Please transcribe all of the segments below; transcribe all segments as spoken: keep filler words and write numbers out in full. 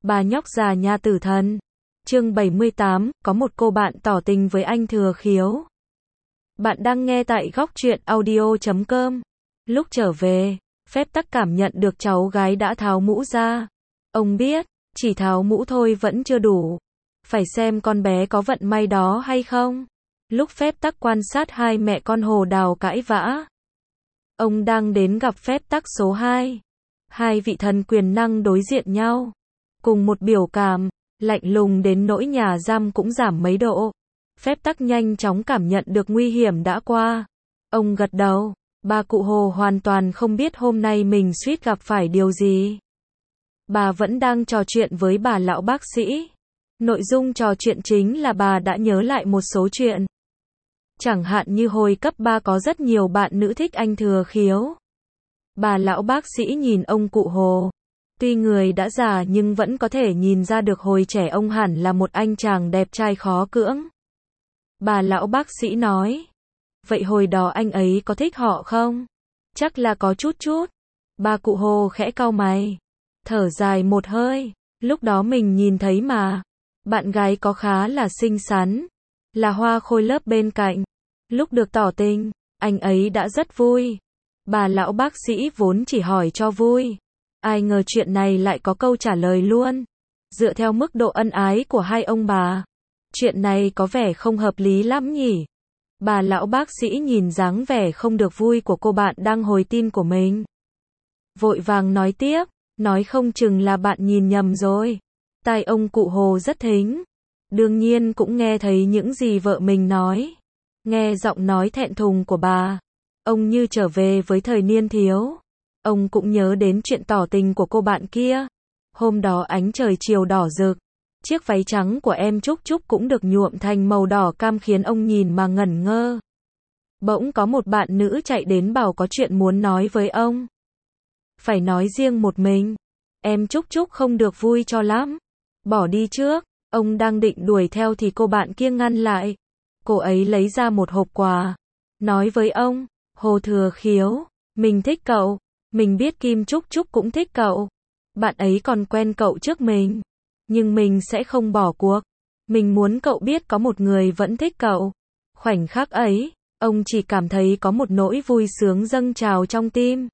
Bà nhóc già nhà tử thần. Chương bảy mươi tám, có một cô bạn tỏ tình với anh Thừa Khiếu. Bạn đang nghe tại góc truyện audio chấm com. Lúc trở về, Phép Tắc cảm nhận được cháu gái đã tháo mũ ra. Ông biết, chỉ tháo mũ thôi vẫn chưa đủ. Phải xem con bé có vận may đó hay không. Lúc Phép Tắc quan sát hai mẹ con Hồ Đào cãi vã, ông đang đến gặp Phép Tắc số hai. Hai vị thần quyền năng đối diện nhau, cùng một biểu cảm, lạnh lùng đến nỗi nhà giam cũng giảm mấy độ. Phép Tắc nhanh chóng cảm nhận được nguy hiểm đã qua. Ông gật đầu, bà cụ Hồ hoàn toàn không biết hôm nay mình suýt gặp phải điều gì. Bà vẫn đang trò chuyện với bà lão bác sĩ. Nội dung trò chuyện chính là bà đã nhớ lại một số chuyện. Chẳng hạn như hồi cấp ba có rất nhiều bạn nữ thích anh Thừa Khiếu. Bà lão bác sĩ nhìn ông cụ Hồ. Tuy người đã già nhưng vẫn có thể nhìn ra được hồi trẻ ông hẳn là một anh chàng đẹp trai khó cưỡng. Bà lão bác sĩ nói, vậy hồi đó anh ấy có thích họ không? Chắc là có chút chút. Bà cụ Hồ khẽ cau mày, thở dài một hơi. Lúc đó mình nhìn thấy mà. Bạn gái có khá là xinh xắn, là hoa khôi lớp bên cạnh. Lúc được tỏ tình, anh ấy đã rất vui. Bà lão bác sĩ vốn chỉ hỏi cho vui. Ai ngờ chuyện này lại có câu trả lời luôn. Dựa theo mức độ ân ái của hai ông bà, chuyện này có vẻ không hợp lý lắm nhỉ. Bà lão bác sĩ nhìn dáng vẻ không được vui của cô bạn đang hồi tin của mình, vội vàng nói tiếp, nói không chừng là bạn nhìn nhầm rồi. Tai ông cụ Hồ rất thính, đương nhiên cũng nghe thấy những gì vợ mình nói. Nghe giọng nói thẹn thùng của bà, ông như trở về với thời niên thiếu. Ông cũng nhớ đến chuyện tỏ tình của cô bạn kia. Hôm đó ánh trời chiều đỏ rực, chiếc váy trắng của em Trúc Trúc cũng được nhuộm thành màu đỏ cam khiến ông nhìn mà ngẩn ngơ. Bỗng có một bạn nữ chạy đến bảo có chuyện muốn nói với ông. Phải nói riêng một mình. Em Trúc Trúc không được vui cho lắm. Bỏ đi trước. Ông đang định đuổi theo thì cô bạn kia ngăn lại. Cô ấy lấy ra một hộp quà, nói với ông, Hồ Thừa Khiếu, mình thích cậu. Mình biết Kim Trúc Trúc cũng thích cậu. Bạn ấy còn quen cậu trước mình. Nhưng mình sẽ không bỏ cuộc. Mình muốn cậu biết có một người vẫn thích cậu. Khoảnh khắc ấy, ông chỉ cảm thấy có một nỗi vui sướng dâng trào trong tim.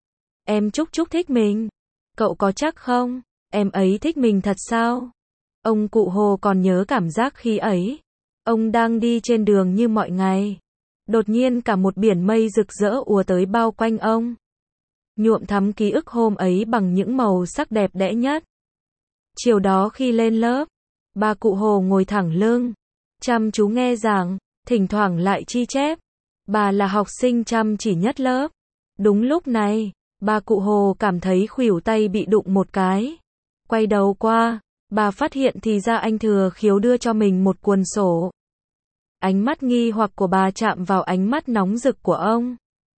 Em Trúc Trúc thích mình. Cậu có chắc không? Em ấy thích mình thật sao? Ông cụ Hồ còn nhớ cảm giác khi ấy. Ông đang đi trên đường như mọi ngày. Đột nhiên cả một biển mây rực rỡ ùa tới bao quanh ông, nhuộm thắm ký ức hôm ấy bằng những màu sắc đẹp đẽ nhất. Chiều đó khi lên lớp, bà cụ Hồ ngồi thẳng lưng, chăm chú nghe giảng, thỉnh thoảng lại chi chép. Bà là học sinh chăm chỉ nhất lớp. Đúng lúc này, bà cụ Hồ cảm thấy khuỷu tay bị đụng một cái. Quay đầu qua, bà phát hiện thì ra anh Thừa Khiếu đưa cho mình một cuốn sổ. Ánh mắt nghi hoặc của bà chạm vào ánh mắt nóng rực của ông.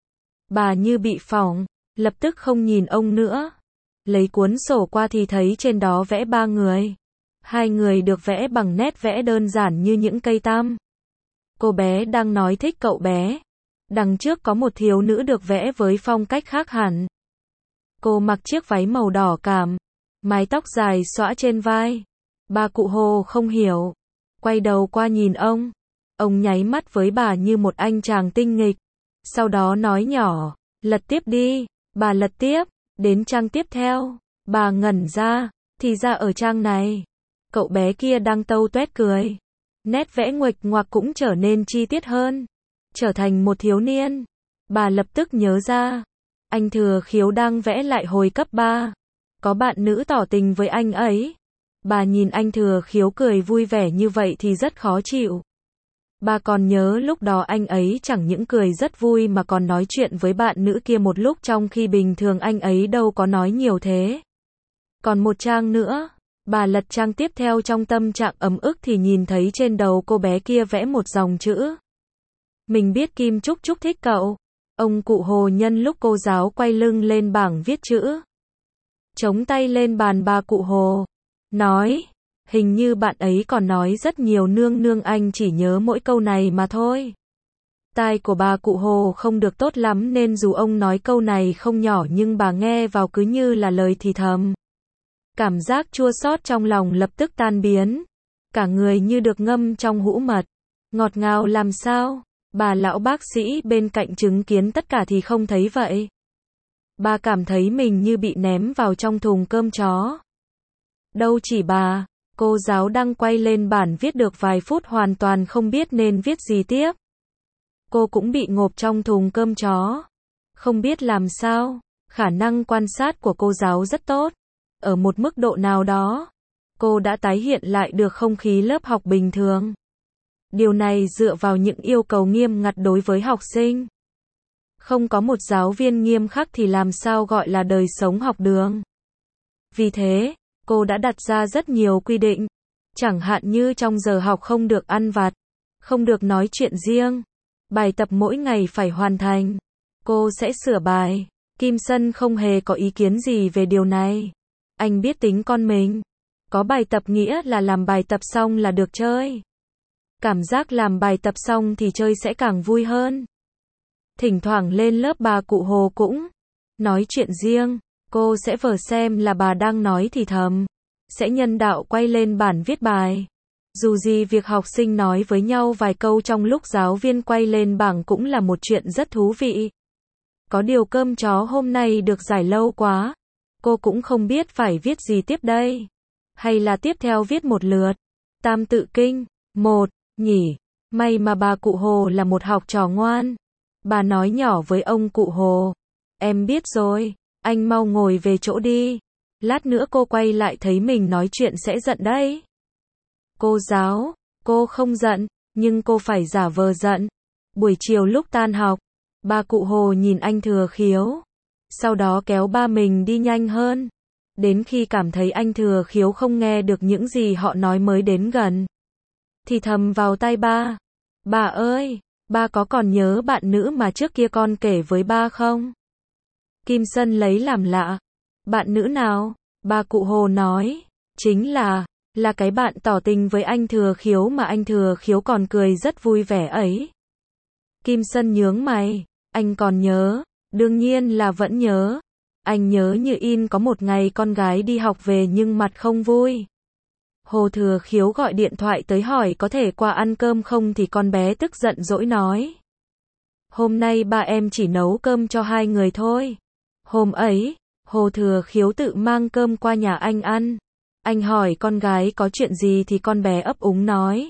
Bà như bị phỏng, lập tức không nhìn ông nữa. Lấy cuốn sổ qua thì thấy trên đó vẽ ba người. Hai người được vẽ bằng nét vẽ đơn giản như những cây tăm. Cô bé đang nói thích cậu bé. Đằng trước có một thiếu nữ được vẽ với phong cách khác hẳn. Cô mặc chiếc váy màu đỏ cam, mái tóc dài xõa trên vai. Bà cụ Hồ không hiểu, quay đầu qua nhìn ông. Ông nháy mắt với bà như một anh chàng tinh nghịch. Sau đó nói nhỏ, lật tiếp đi. Bà lật tiếp, đến trang tiếp theo. Bà ngẩn ra, thì ra ở trang này, cậu bé kia đang tâu tuét cười. Nét vẽ nguệch ngoạc cũng trở nên chi tiết hơn, trở thành một thiếu niên. Bà lập tức nhớ ra, anh Thừa Khiếu đang vẽ lại hồi cấp ba. Có bạn nữ tỏ tình với anh ấy. Bà nhìn anh Thừa Khiếu cười vui vẻ như vậy thì rất khó chịu. Bà còn nhớ lúc đó anh ấy chẳng những cười rất vui mà còn nói chuyện với bạn nữ kia một lúc trong khi bình thường anh ấy đâu có nói nhiều thế. Còn một trang nữa, bà lật trang tiếp theo trong tâm trạng ấm ức thì nhìn thấy trên đầu cô bé kia vẽ một dòng chữ. Mình biết Kim Trúc Trúc thích cậu. Ông cụ Hồ nhân lúc cô giáo quay lưng lên bảng viết chữ, chống tay lên bàn bà cụ Hồ, nói. Hình như bạn ấy còn nói rất nhiều nương nương anh chỉ nhớ mỗi câu này mà thôi. Tai của bà cụ Hồ không được tốt lắm nên dù ông nói câu này không nhỏ nhưng bà nghe vào cứ như là lời thì thầm. Cảm giác chua xót trong lòng lập tức tan biến. Cả người như được ngâm trong hũ mật. Ngọt ngào làm sao? Bà lão bác sĩ bên cạnh chứng kiến tất cả thì không thấy vậy. Bà cảm thấy mình như bị ném vào trong thùng cơm chó. Đâu chỉ bà, cô giáo đang quay lên bản viết được vài phút hoàn toàn không biết nên viết gì tiếp. Cô cũng bị ngộp trong thùng cơm chó. Không biết làm sao, khả năng quan sát của cô giáo rất tốt. Ở một mức độ nào đó, cô đã tái hiện lại được không khí lớp học bình thường. Điều này dựa vào những yêu cầu nghiêm ngặt đối với học sinh. Không có một giáo viên nghiêm khắc thì làm sao gọi là đời sống học đường. Vì thế, cô đã đặt ra rất nhiều quy định. Chẳng hạn như trong giờ học không được ăn vặt, không được nói chuyện riêng. Bài tập mỗi ngày phải hoàn thành. Cô sẽ sửa bài. Kim Sân không hề có ý kiến gì về điều này. Anh biết tính con mình. Có bài tập nghĩa là làm bài tập xong là được chơi. Cảm giác làm bài tập xong thì chơi sẽ càng vui hơn. Thỉnh thoảng lên lớp bà cụ Hồ cũng nói chuyện riêng. Cô sẽ vờ xem là bà đang nói thì thầm. Sẽ nhân đạo quay lên bản viết bài. Dù gì việc học sinh nói với nhau vài câu trong lúc giáo viên quay lên bảng cũng là một chuyện rất thú vị. Có điều cơm chó hôm nay được giải lâu quá. Cô cũng không biết phải viết gì tiếp đây. Hay là tiếp theo viết một lượt. Tam tự kinh. Một, nhỉ. May mà bà cụ Hồ là một học trò ngoan. Bà nói nhỏ với ông cụ Hồ. Em biết rồi, anh mau ngồi về chỗ đi. Lát nữa cô quay lại thấy mình nói chuyện sẽ giận đấy. Cô giáo, cô không giận, nhưng cô phải giả vờ giận. Buổi chiều lúc tan học, bà cụ Hồ nhìn anh Thừa Khiếu. Sau đó kéo ba mình đi nhanh hơn. Đến khi cảm thấy anh Thừa Khiếu không nghe được những gì họ nói mới đến gần. Thì thầm vào tai ba. Bà ơi, ba có còn nhớ bạn nữ mà trước kia con kể với ba không? Kim Sân lấy làm lạ. Bạn nữ nào? Bà cụ Hồ nói. Chính là, là cái bạn tỏ tình với anh Thừa Khiếu mà anh Thừa Khiếu còn cười rất vui vẻ ấy. Kim Sân nhướng mày. Anh còn nhớ? Đương nhiên là vẫn nhớ. Anh nhớ như in có một ngày con gái đi học về nhưng mặt không vui. Hồ Thừa Khiếu gọi điện thoại tới hỏi có thể qua ăn cơm không thì con bé tức giận dỗi nói. Hôm nay ba em chỉ nấu cơm cho hai người thôi. Hôm ấy, Hồ Thừa Khiếu tự mang cơm qua nhà anh ăn. Anh hỏi con gái có chuyện gì thì con bé ấp úng nói.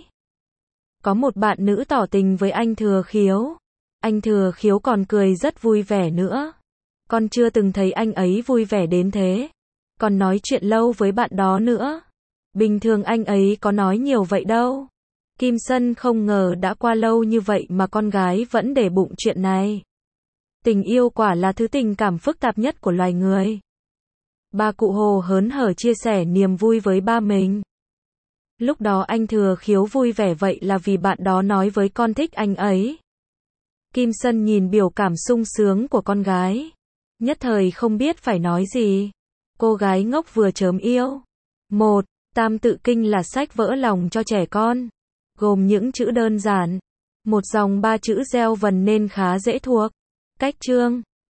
Có một bạn nữ tỏ tình với anh Thừa Khiếu. Anh Thừa Khiếu còn cười rất vui vẻ nữa. Con chưa từng thấy anh ấy vui vẻ đến thế. Còn nói chuyện lâu với bạn đó nữa. Bình thường anh ấy có nói nhiều vậy đâu. Kim Sân không ngờ đã qua lâu như vậy mà con gái vẫn để bụng chuyện này. Tình yêu quả là thứ tình cảm phức tạp nhất của loài người. Bà cụ Hồ hớn hở chia sẻ niềm vui với ba mình. Lúc đó anh Thừa Khiếu vui vẻ vậy là vì bạn đó nói với con thích anh ấy. Kim Sân nhìn biểu cảm sung sướng của con gái. Nhất thời không biết phải nói gì. Cô gái ngốc vừa chớm yêu. Một, Tam tự kinh là sách vỡ lòng cho trẻ con. Gồm những chữ đơn giản. Một dòng ba chữ gieo vần nên khá dễ thuộc. Cách chương